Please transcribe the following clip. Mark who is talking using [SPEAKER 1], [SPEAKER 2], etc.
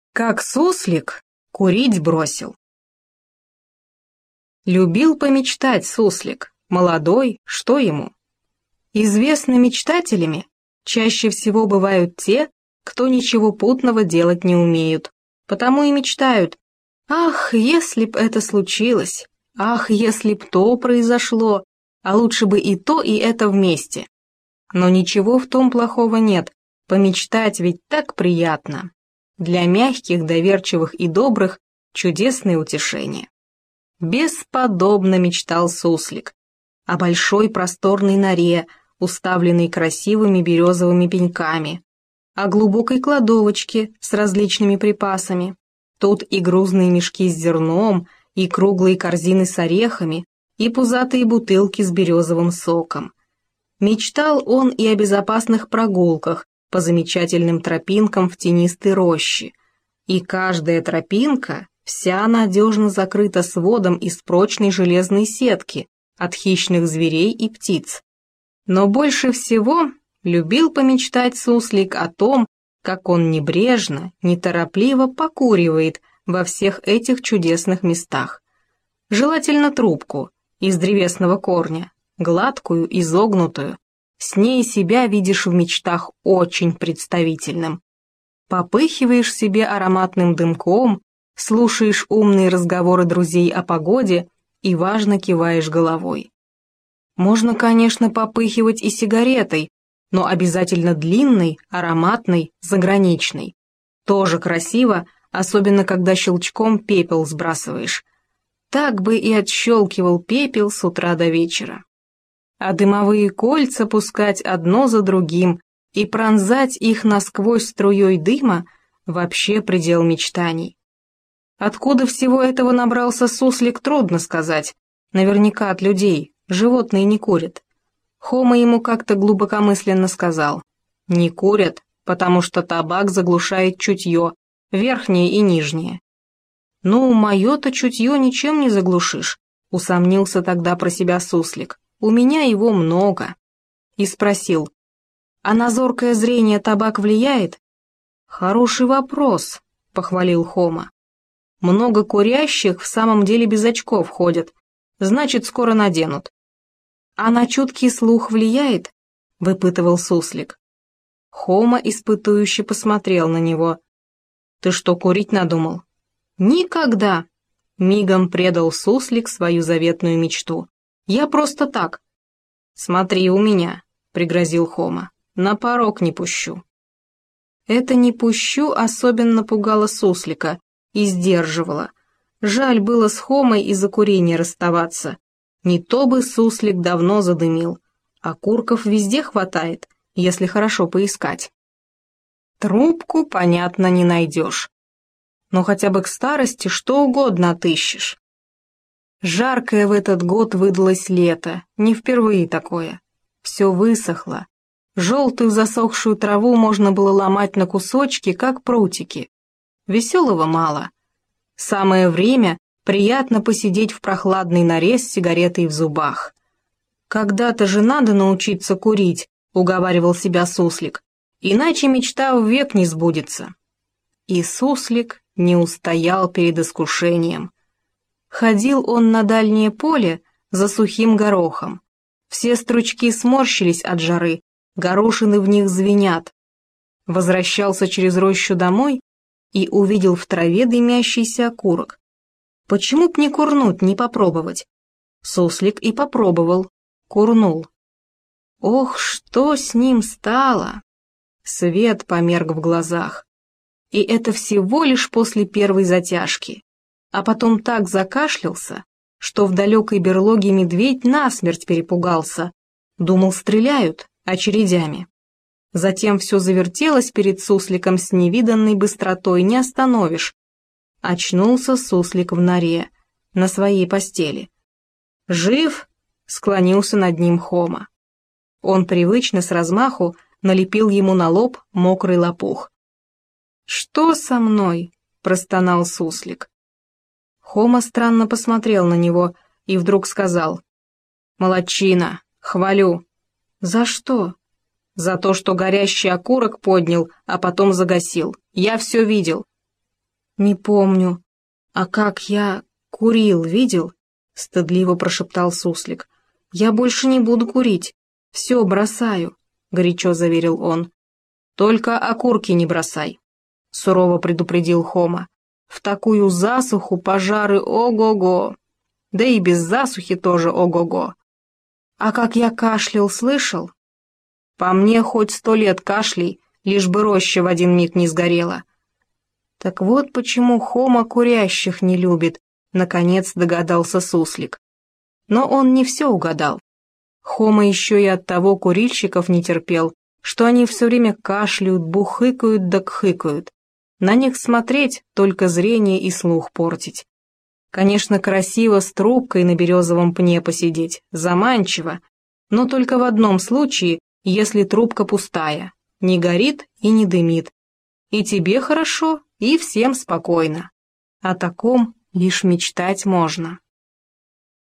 [SPEAKER 1] Как суслик курить бросил. Любил помечтать суслик, молодой, что ему? Известны мечтателями чаще всего бывают те, кто ничего путного делать не умеют, потому и мечтают: ах, если б это случилось, ах, если б то произошло, а лучше бы и то, и это вместе. Но ничего в том плохого нет, помечтать ведь так приятно. Для мягких, доверчивых и добрых чудесное утешение. Бесподобно мечтал суслик о большой просторной норе, уставленной красивыми березовыми пеньками, о глубокой кладовочке с различными припасами. Тут и грузные мешки с зерном, и круглые корзины с орехами, и пузатые бутылки с березовым соком. Мечтал он и о безопасных прогулках по замечательным тропинкам в тенистой роще, и каждая тропинка вся надежно закрыта сводом из прочной железной сетки от хищных зверей и птиц. Но больше всего любил помечтать суслик о том, как он небрежно, неторопливо покуривает во всех этих чудесных местах. Желательно трубку из древесного корня, гладкую, изогнутую. С ней себя видишь в мечтах очень представительным. Попыхиваешь себе ароматным дымком, слушаешь умные разговоры друзей о погоде и важно киваешь головой. Можно, конечно, попыхивать и сигаретой, но обязательно длинной, ароматной, заграничной. Тоже красиво, особенно когда щелчком пепел сбрасываешь. Так бы и отщелкивал пепел с утра до вечера. А дымовые кольца пускать одно за другим и пронзать их насквозь струей дыма — вообще предел мечтаний. Откуда всего этого набрался суслик, трудно сказать. Наверняка от людей, животные не курят. Хома ему как-то глубокомысленно сказал: не курят, потому что табак заглушает чутье, верхнее и нижнее. Ну, мое-то чутье ничем не заглушишь, усомнился тогда про себя суслик. У меня его много. И спросил: а на зоркое зрение табак влияет? Хороший вопрос, похвалил Хома. Много курящих в самом деле без очков ходят, значит, скоро наденут. А на чуткий слух влияет? Выпытывал суслик. Хома испытующе посмотрел на него. Ты что, курить надумал? Никогда! Мигом предал суслик свою заветную мечту. Я просто так. Смотри у меня, пригрозил Хома, на порог не пущу. Это «не пущу» особенно пугало суслика и сдерживало. Жаль было с Хомой из-за курения расставаться. Не то бы суслик давно задымил, а окурков везде хватает, если хорошо поискать. Трубку, понятно, не найдешь. Но хотя бы к старости что угодно отыщешь. Жаркое в этот год выдалось лето, не впервые такое. Все высохло. Желтую засохшую траву можно было ломать на кусочки, как прутики. Веселого мало. Самое время приятно посидеть в прохладной норе с сигаретой в зубах. «Когда-то же надо научиться курить», — уговаривал себя суслик, «иначе мечта ввек не сбудется». И суслик не устоял перед искушением. Ходил он на дальнее поле за сухим горохом. Все стручки сморщились от жары, горошины в них звенят. Возвращался через рощу домой и увидел в траве дымящийся окурок. Почему б не курнуть, не попробовать? Суслик и попробовал, курнул. Ох, что с ним стало! Свет померк в глазах. И это всего лишь после первой затяжки. А потом так закашлялся, что в далекой берлоге медведь насмерть перепугался. Думал, стреляют очередями. Затем все завертелось перед сусликом с невиданной быстротой, не остановишь. Очнулся суслик в норе, на своей постели. «Жив?» — склонился над ним Хома. Он привычно с размаху налепил ему на лоб мокрый лопух. «Что со мной?» — простонал суслик. Хома странно посмотрел на него и вдруг сказал: «Молодчина, хвалю». «За что?» «За то, что горящий окурок поднял, а потом загасил. Я все видел». «Не помню. А как я курил, видел?» — стыдливо прошептал суслик. «Я больше не буду курить. Все, бросаю», — горячо заверил он. «Только окурки не бросай», — сурово предупредил Хома. «В такую засуху пожары ого-го. Да и без засухи тоже ого-го. А как я кашлял, слышал? По мне хоть 100 лет кашляй, лишь бы роща в один миг не сгорела». Так вот почему Хома курящих не любит, наконец догадался суслик. Но он не все угадал. Хома еще и от того курильщиков не терпел, что они все время кашляют, бухыкают да кхыкают. На них смотреть, только зрение и слух портить. Конечно, красиво с трубкой на березовом пне посидеть, заманчиво, но только в одном случае, если трубка пустая, не горит и не дымит. И тебе хорошо, и всем спокойно. О таком лишь мечтать можно.